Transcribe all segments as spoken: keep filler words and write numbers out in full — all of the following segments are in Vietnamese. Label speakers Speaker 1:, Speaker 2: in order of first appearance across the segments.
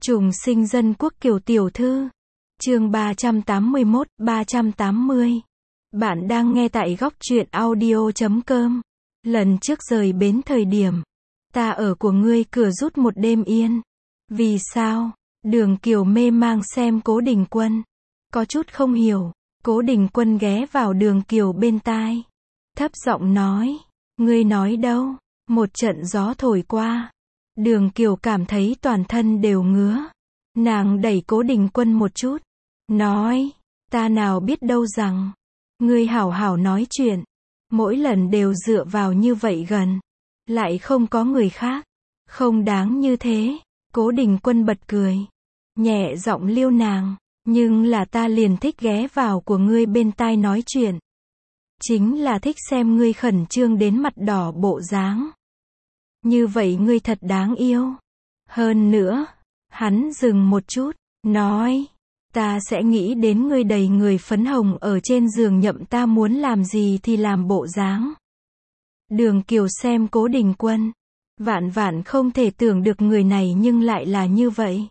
Speaker 1: Trùng sinh dân quốc Kiều tiểu thư. Chương ba trăm tám mươi mốt, ba trăm tám mươi. Bạn đang nghe tại góc truyện audio chấm com. Lần trước rời bến thời điểm, ta ở của ngươi cửa rút một đêm yên. Vì sao? Đường Kiều mê mang xem Cố Đình Quân. Có chút không hiểu, Cố Đình Quân ghé vào Đường Kiều bên tai. Thấp giọng nói, ngươi nói đâu? Một trận gió thổi qua. Đường Kiều cảm thấy toàn thân đều ngứa. Nàng đẩy Cố Đình Quân một chút. Nói, ta nào biết đâu rằng, ngươi hảo hảo nói chuyện. Mỗi lần đều dựa vào như vậy gần. Lại không có người khác. Không đáng như thế. Cố Đình Quân bật cười. Nhẹ giọng liêu nàng. Nhưng là ta liền thích ghé vào của ngươi bên tai nói chuyện. Chính là thích xem ngươi khẩn trương đến mặt đỏ bộ dáng. Như vậy ngươi thật đáng yêu. Hơn nữa, hắn dừng một chút, nói, ta sẽ nghĩ đến ngươi đầy người phấn hồng ở trên giường nhậm ta muốn làm gì thì làm bộ dáng. Đường Kiều xem Cố Đình Quân, vạn vạn không thể tưởng được người này nhưng lại là như vậy.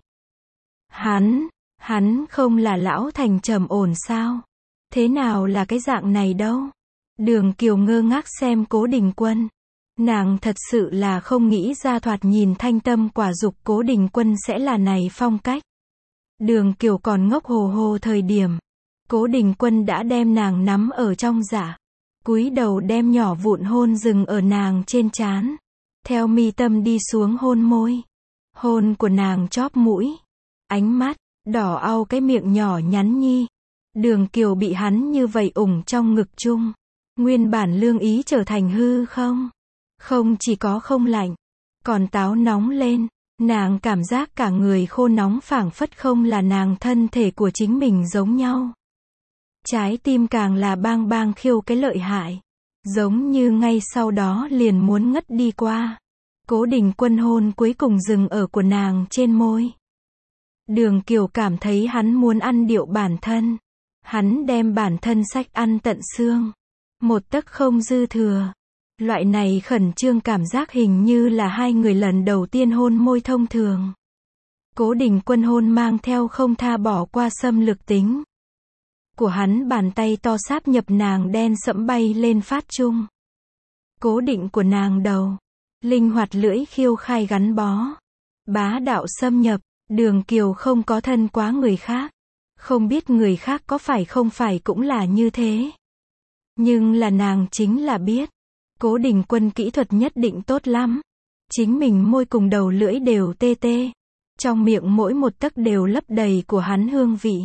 Speaker 1: Hắn, hắn không là lão thành trầm ổn sao? Thế nào là cái dạng này đâu? Đường Kiều ngơ ngác xem Cố Đình Quân. Nàng thật sự là không nghĩ ra thoạt nhìn thanh tâm quả dục Cố Đình Quân sẽ là này phong cách. Đường Kiều còn ngốc hồ hồ thời điểm. Cố Đình Quân đã đem nàng nắm ở trong dạ. Cúi đầu đem nhỏ vụn hôn dừng ở nàng trên trán. Theo mi tâm đi xuống hôn môi. Hôn của nàng chóp mũi. Ánh mắt, đỏ au cái miệng nhỏ nhắn nhi. Đường Kiều bị hắn như vậy ủng trong ngực chung. Nguyên bản lương ý trở thành hư không? Không chỉ có không lạnh, còn táo nóng lên, nàng cảm giác cả người khô nóng phảng phất không là nàng thân thể của chính mình giống nhau. Trái tim càng là bang bang khiêu cái lợi hại, giống như ngay sau đó liền muốn ngất đi qua. Cố Đình Quân hôn cuối cùng dừng ở của nàng trên môi. Đường Kiều cảm thấy hắn muốn ăn điệu bản thân. Hắn đem bản thân xách ăn tận xương. Một tấc không dư thừa. Loại này khẩn trương cảm giác hình như là hai người lần đầu tiên hôn môi thông thường. Cố Đình Quân hôn mang theo không tha bỏ qua xâm lược tính. Của hắn bàn tay to sáp nhập nàng đen sẫm bay lên phát trung. Cố định của nàng đầu. Linh hoạt lưỡi khiêu khai gắn bó. Bá đạo xâm nhập. Đường Kiều không có thân quá người khác. Không biết người khác có phải không phải cũng là như thế. Nhưng là nàng chính là biết. Cố Đình Quân kỹ thuật nhất định tốt lắm. Chính mình môi cùng đầu lưỡi đều tê tê. Trong miệng mỗi một tấc đều lấp đầy của hắn hương vị.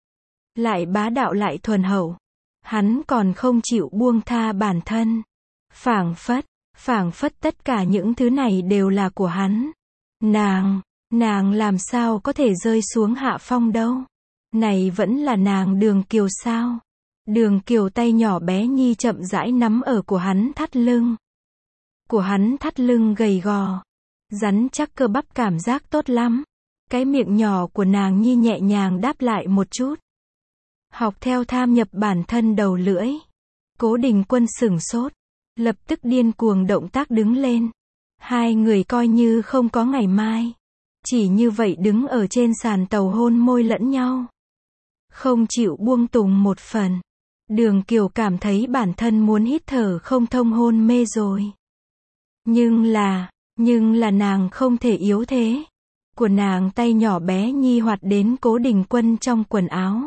Speaker 1: Lại bá đạo lại thuần hậu. Hắn còn không chịu buông tha bản thân. Phảng phất, phảng phất tất cả những thứ này đều là của hắn. Nàng, nàng làm sao có thể rơi xuống hạ phong đâu. Này vẫn là nàng Đường Kiều sao? Đường Kiều tay nhỏ bé nhi chậm rãi nắm ở của hắn thắt lưng. Của hắn thắt lưng gầy gò. Rắn chắc cơ bắp cảm giác tốt lắm. Cái miệng nhỏ của nàng nhi nhẹ nhàng đáp lại một chút. Học theo tham nhập bản thân đầu lưỡi. Cố Đình Quân sửng sốt. Lập tức điên cuồng động tác đứng lên. Hai người coi như không có ngày mai. Chỉ như vậy đứng ở trên sàn tàu hôn môi lẫn nhau. Không chịu buông tùng một phần. Đường Kiều cảm thấy bản thân muốn hít thở không thông hôn mê rồi. Nhưng là, nhưng là nàng không thể yếu thế. Của nàng tay nhỏ bé nhi hoạt đến Cố Đình Quân trong quần áo.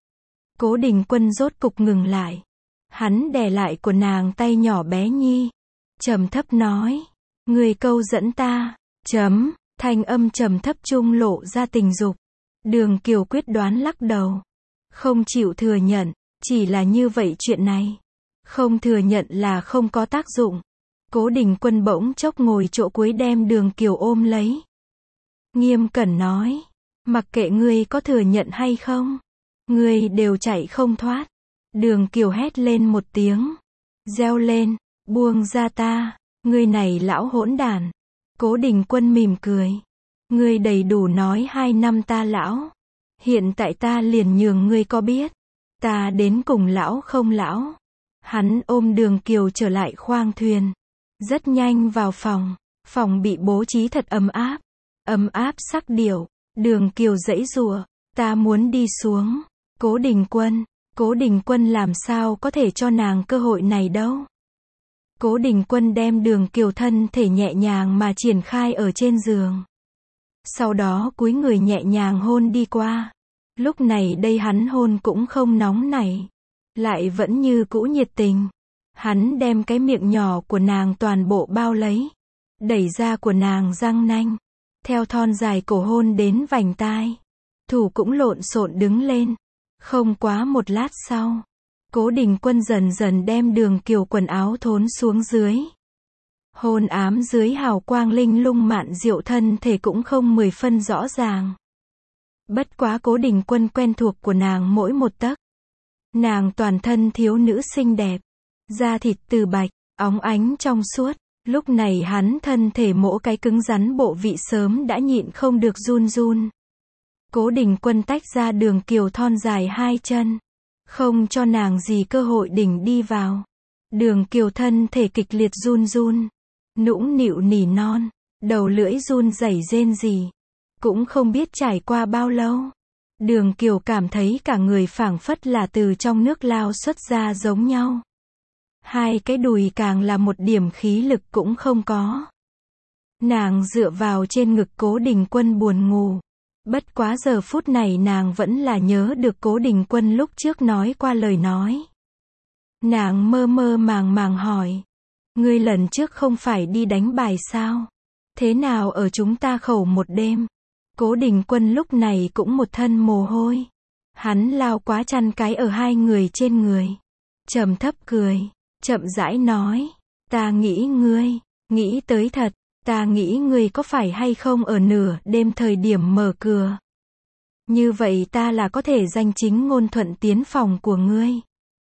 Speaker 1: Cố Đình Quân rốt cục ngừng lại. Hắn đè lại của nàng tay nhỏ bé nhi. Trầm thấp nói. Người câu dẫn ta. Chấm, thanh âm trầm thấp trung lộ ra tình dục. Đường Kiều quyết đoán lắc đầu. Không chịu thừa nhận. Chỉ là như vậy chuyện này. Không thừa nhận là không có tác dụng. Cố Đình Quân bỗng chốc ngồi chỗ cuối đem Đường Kiều ôm lấy. Nghiêm cẩn nói. Mặc kệ ngươi có thừa nhận hay không. Ngươi đều chạy không thoát. Đường Kiều hét lên một tiếng. Reo lên. Buông ra ta. Ngươi này lão hỗn đản. Cố Đình Quân mỉm cười. Ngươi đầy đủ nói hai năm ta lão. Hiện tại ta liền nhường ngươi có biết. Ta đến cùng lão không lão. Hắn ôm Đường Kiều trở lại khoang thuyền. Rất nhanh vào phòng. Phòng bị bố trí thật ấm áp. Ấm áp sắc điệu. Đường Kiều giãy giụa, ta muốn đi xuống. Cố Đình Quân, Cố Đình Quân làm sao có thể cho nàng cơ hội này đâu. Cố Đình Quân đem Đường Kiều thân thể nhẹ nhàng mà triển khai ở trên giường. Sau đó cúi người nhẹ nhàng hôn đi qua. Lúc này đây hắn hôn cũng không nóng nảy, lại vẫn như cũ nhiệt tình. Hắn đem cái miệng nhỏ của nàng toàn bộ bao lấy, đẩy ra của nàng răng nanh, theo thon dài cổ hôn đến vành tai. Thủ cũng lộn xộn đứng lên. Không quá một lát sau, Cố Đình Quân dần dần đem Đường Kiều quần áo thốn xuống dưới. Hôn ám dưới hào quang linh lung mạn diệu thân thể cũng không mười phân rõ ràng. Bất quá Cố Đình Quân quen thuộc của nàng mỗi một tấc. Nàng toàn thân thiếu nữ xinh đẹp, da thịt từ bạch, óng ánh trong suốt. Lúc này hắn thân thể mỗi cái cứng rắn bộ vị sớm đã nhịn không được run run. Cố Đình Quân tách ra Đường Kiều thon dài hai chân, không cho nàng gì cơ hội đỉnh đi vào. Đường Kiều thân thể kịch liệt run run, nũng nịu nỉ non, đầu lưỡi run rẩy rên rỉ. Cũng không biết trải qua bao lâu, Đường Kiều cảm thấy cả người phảng phất là từ trong nước lao xuất ra giống nhau. Hai cái đùi càng là một điểm khí lực cũng không có. Nàng dựa vào trên ngực Cố Đình Quân buồn ngủ. Bất quá giờ phút này nàng vẫn là nhớ được Cố Đình Quân lúc trước nói qua lời nói. Nàng mơ mơ màng màng hỏi, ngươi lần trước không phải đi đánh bài sao? Thế nào ở chúng ta khẩu một đêm? Cố Đình Quân lúc này cũng một thân mồ hôi. Hắn lao quá chăn cái ở hai người trên người. Trầm thấp cười, chậm rãi nói, ta nghĩ ngươi, nghĩ tới thật, ta nghĩ ngươi có phải hay không ở nửa đêm thời điểm mở cửa. Như vậy ta là có thể danh chính ngôn thuận tiến phòng của ngươi.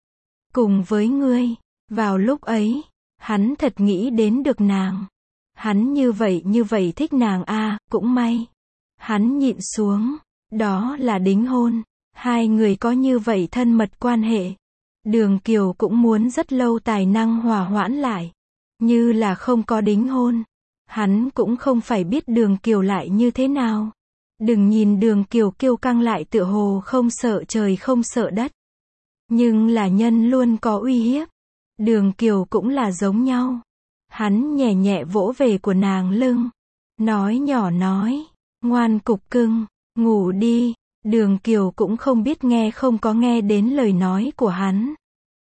Speaker 1: Cùng với ngươi, vào lúc ấy, hắn thật nghĩ đến được nàng. Hắn như vậy như vậy thích nàng a, à, cũng may. Hắn nhịn xuống, đó là đính hôn. Hai người có như vậy thân mật quan hệ. Đường Kiều cũng muốn rất lâu tài năng hòa hoãn lại. Như là không có đính hôn, hắn cũng không phải biết Đường Kiều lại như thế nào. Đừng nhìn Đường Kiều kiêu căng lại tựa hồ không sợ trời không sợ đất. Nhưng là nhân luôn có uy hiếp. Đường Kiều cũng là giống nhau. Hắn nhẹ nhẹ vỗ về của nàng lưng. Nói nhỏ nói, ngoan cục cưng, ngủ đi. Đường Kiều cũng không biết nghe không có nghe đến lời nói của hắn.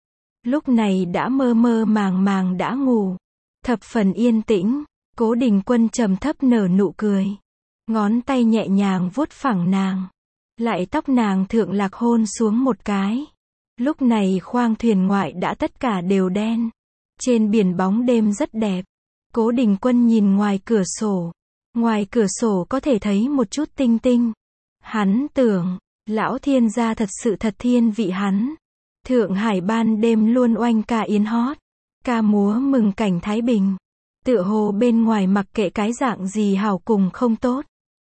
Speaker 1: Lúc này đã mơ mơ màng màng đã ngủ. Thập phần yên tĩnh. Cố Đình Quân trầm thấp nở nụ cười. Ngón tay nhẹ nhàng vuốt phẳng nàng. Lại tóc nàng thượng lạc hôn xuống một cái. Lúc này khoang thuyền ngoại đã tất cả đều đen. Trên biển bóng đêm rất đẹp. Cố Đình Quân nhìn ngoài cửa sổ. Ngoài cửa sổ có thể thấy một chút tinh tinh. Hắn tưởng, lão thiên gia thật sự thật thiên vị hắn. Thượng Hải ban đêm luôn oanh ca yến hót. Ca múa mừng cảnh Thái Bình. Tựa hồ bên ngoài mặc kệ cái dạng gì hảo cùng không tốt.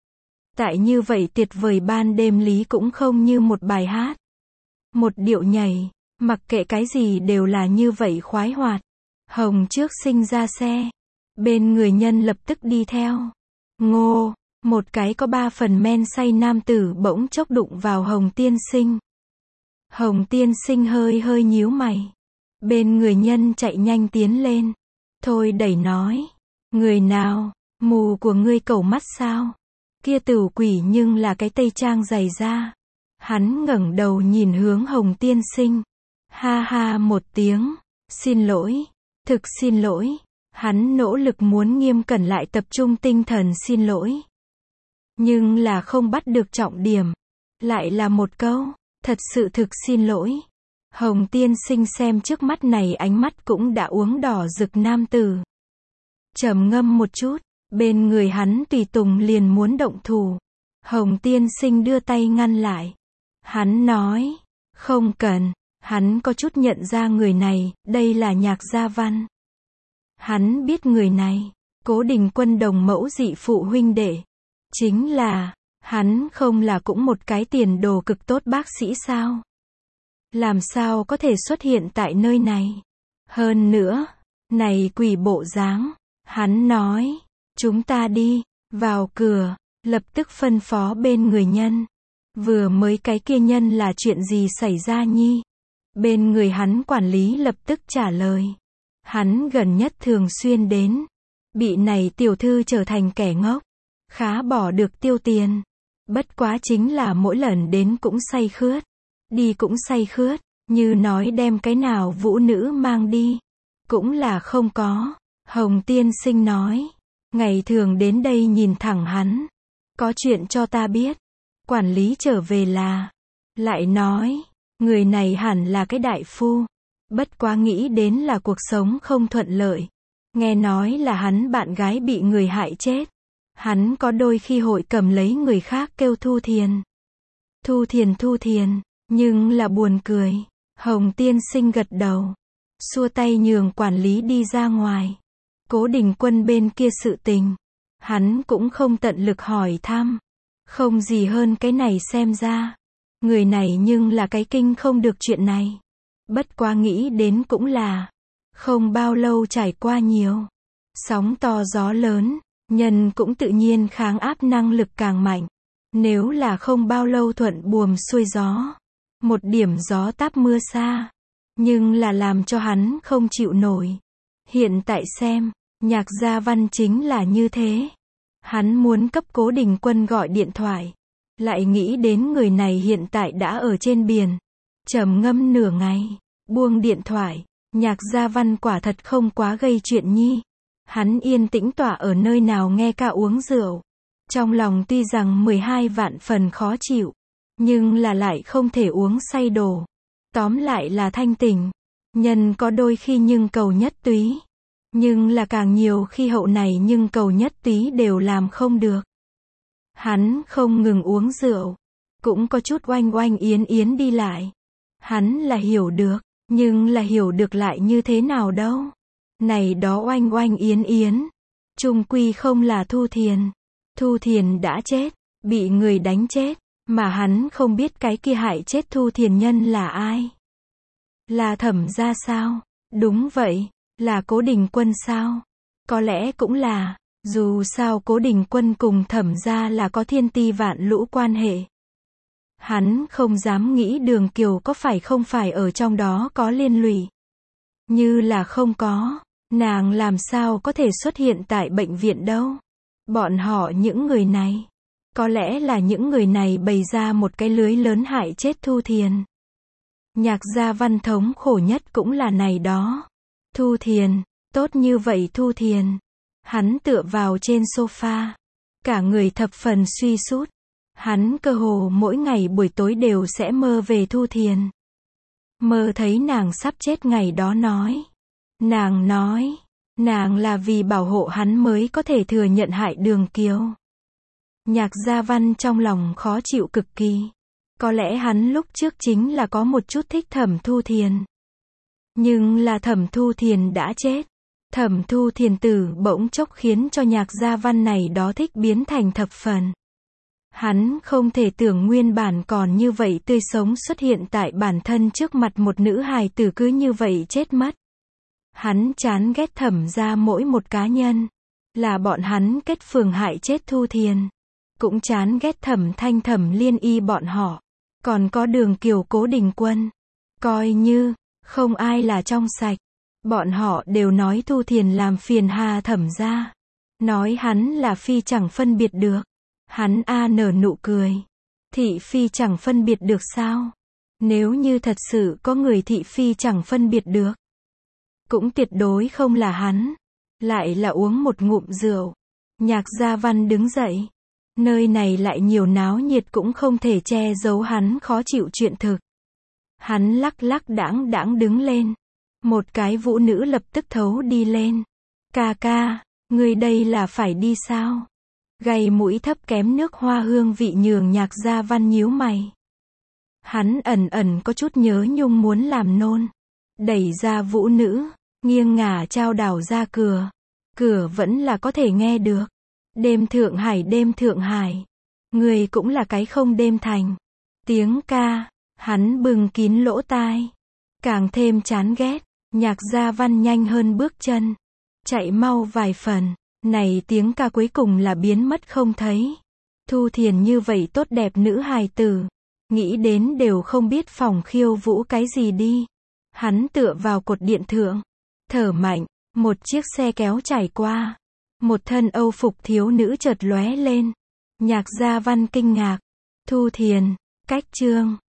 Speaker 1: Tại như vậy tuyệt vời ban đêm lý cũng không như một bài hát. Một điệu nhảy, mặc kệ cái gì đều là như vậy khoái hoạt. Hồng trước sinh ra xe. Bên người nhân lập tức đi theo. Ngô, một cái có ba phần men say nam tử bỗng chốc đụng vào Hồng tiên sinh. Hồng tiên sinh hơi hơi nhíu mày. Bên người nhân chạy nhanh tiến lên. Thôi đẩy nói. Người nào, mù của ngươi cẩu mắt sao? Kia tử quỷ nhưng là cái tây trang dày da. Hắn ngẩng đầu nhìn hướng Hồng tiên sinh. Ha ha một tiếng. Xin lỗi. Thực xin lỗi. Hắn nỗ lực muốn nghiêm cẩn lại tập trung tinh thần xin lỗi. Nhưng là không bắt được trọng điểm. Lại là một câu. Thật sự thực xin lỗi. Hồng tiên sinh xem trước mắt này ánh mắt cũng đã uống đỏ rực nam tử. Trầm ngâm một chút. Bên người hắn tùy tùng liền muốn động thủ. Hồng tiên sinh đưa tay ngăn lại. Hắn nói. Không cần. Hắn có chút nhận ra người này. Đây là Nhạc Gia Văn. Hắn biết người này. Cố Đình Quân đồng mẫu dị phụ huynh đệ. Chính là. Hắn không là cũng một cái tiền đồ cực tốt bác sĩ sao? Làm sao có thể xuất hiện tại nơi này? Hơn nữa. Này quỷ bộ dáng. Hắn nói. Chúng ta đi. Vào cửa. lập tức phân phó bên người nhân. Vừa mới cái kia nhân là chuyện gì xảy ra nhi? Bên người hắn quản lý lập tức trả lời. Hắn gần nhất thường xuyên đến. Bị này tiểu thư trở thành kẻ ngốc. Khá bỏ được tiêu tiền. Bất quá chính là mỗi lần đến cũng say khướt. Đi cũng say khướt. Như nói đem cái nào vũ nữ mang đi. Cũng là không có. Hồng tiên sinh nói. Ngày thường đến đây nhìn thẳng hắn. Có chuyện cho ta biết. Quản lý trở về là. Lại nói. Người này hẳn là cái đại phu. Bất quá nghĩ đến là cuộc sống không thuận lợi. Nghe nói là hắn bạn gái bị người hại chết. Hắn có đôi khi hội cầm lấy người khác kêu thu thiền. Thu thiền thu thiền. Nhưng là buồn cười. Hồng tiên sinh gật đầu. Xua tay nhường quản lý đi ra ngoài. Cố Đình Quân bên kia sự tình. Hắn cũng không tận lực hỏi thăm. Không gì hơn cái này xem ra. Người này nhưng là cái kinh không được chuyện này. Bất quá nghĩ đến cũng là. Không bao lâu trải qua nhiều. Sóng to gió lớn. Nhân cũng tự nhiên kháng áp năng lực càng mạnh. Nếu là không bao lâu thuận buồm xuôi gió. Một điểm gió táp mưa xa. Nhưng là làm cho hắn không chịu nổi. Hiện tại xem. Nhạc Gia Văn chính là như thế. Hắn muốn cấp Cố Đình Quân gọi điện thoại. Lại nghĩ đến người này hiện tại đã ở trên biển. Trầm ngâm nửa ngày. Buông điện thoại. Nhạc Gia Văn quả thật không quá gây chuyện nhi. Hắn yên tĩnh tọa ở nơi nào nghe ca uống rượu. Trong lòng tuy rằng mười hai vạn phần khó chịu. Nhưng là lại không thể uống say đổ. Tóm lại là thanh tỉnh. Nhân có đôi khi nhưng cầu nhất túy. Nhưng là càng nhiều khi hậu này nhưng cầu nhất túy đều làm không được. Hắn không ngừng uống rượu. Cũng có chút oanh oanh yến yến đi lại. Hắn là hiểu được. Nhưng là hiểu được lại như thế nào đâu. Này đó oanh oanh yến yến. Chung quy không là Thu Thiền. Thu Thiền đã chết. Bị người đánh chết. Mà hắn không biết cái kia hại chết Thu Thiền nhân là ai. Là Thẩm gia sao? Đúng vậy. Là Cố Đình Quân sao? Có lẽ cũng là. Dù sao Cố Đình Quân cùng Thẩm gia là có thiên ti vạn lũ quan hệ. Hắn không dám nghĩ Đường Kiều có phải không phải ở trong đó có liên lụy. Như là không có. Nàng làm sao có thể xuất hiện tại bệnh viện đâu. Bọn họ những người này. Có lẽ là những người này bày ra một cái lưới lớn hại chết Thu Thiền. Nhạc Gia Văn thống khổ nhất cũng là này đó. Thu Thiền, tốt như vậy Thu Thiền. Hắn tựa vào trên sofa. Cả người thập phần suy sút. Hắn cơ hồ mỗi ngày buổi tối đều sẽ mơ về Thu Thiền. Mơ thấy nàng sắp chết ngày đó nói. Nàng nói, nàng là vì bảo hộ hắn mới có thể thừa nhận hại Đường Kiều. Nhạc Gia Văn trong lòng khó chịu cực kỳ. Có lẽ hắn lúc trước chính là có một chút thích Thẩm Thu Thiền. Nhưng là Thẩm Thu Thiền đã chết. Thẩm Thu Thiền tử bỗng chốc khiến cho Nhạc Gia Văn này đó thích biến thành thập phần. Hắn không thể tưởng nguyên bản còn như vậy tươi sống xuất hiện tại bản thân trước mặt một nữ hài tử cứ như vậy chết mất. Hắn chán ghét Thẩm gia mỗi một cá nhân. Là bọn hắn kết phường hại chết Thu Thiền. Cũng chán ghét Thẩm Thanh Thẩm Liên Y bọn họ. Còn có Đường Kiều Cố Đình Quân. Coi như, không ai là trong sạch. Bọn họ đều nói Thu Thiền làm phiền hà Thẩm gia. Nói hắn là phi chẳng phân biệt được. Hắn a nở nụ cười. Thị phi chẳng phân biệt được sao? Nếu như thật sự có người thị phi chẳng phân biệt được. Cũng tuyệt đối không là hắn. Lại là uống một ngụm rượu. Nhạc Gia Văn đứng dậy. Nơi này lại nhiều náo nhiệt cũng không thể che giấu hắn khó chịu chuyện thực. Hắn lắc lắc đãng đãng đứng lên. Một cái vũ nữ lập tức thấu đi lên. Ca ca, người đây là phải đi sao? Gầy mũi thấp kém nước hoa hương vị nhường Nhạc Gia Văn nhíu mày. Hắn ẩn ẩn có chút nhớ nhung muốn làm nôn. Đẩy ra vũ nữ, nghiêng ngả trao đảo ra cửa. Cửa vẫn là có thể nghe được. Đêm Thượng Hải đêm Thượng Hải. Người cũng là cái không đêm thành. Tiếng ca, hắn bừng kín lỗ tai. Càng thêm chán ghét, Nhạc Gia Văn nhanh hơn bước chân. Chạy mau vài phần, này tiếng ca cuối cùng là biến mất không thấy. Thu Thiền như vậy tốt đẹp nữ hài tử. Nghĩ đến đều không biết phòng khiêu vũ cái gì đi. Hắn tựa vào cột điện thượng. Thở mạnh, một chiếc xe kéo trải qua. Một thân Âu phục thiếu nữ chợt lóe lên. Nhạc Gia Văn kinh ngạc. Thu Thiền, cách chương.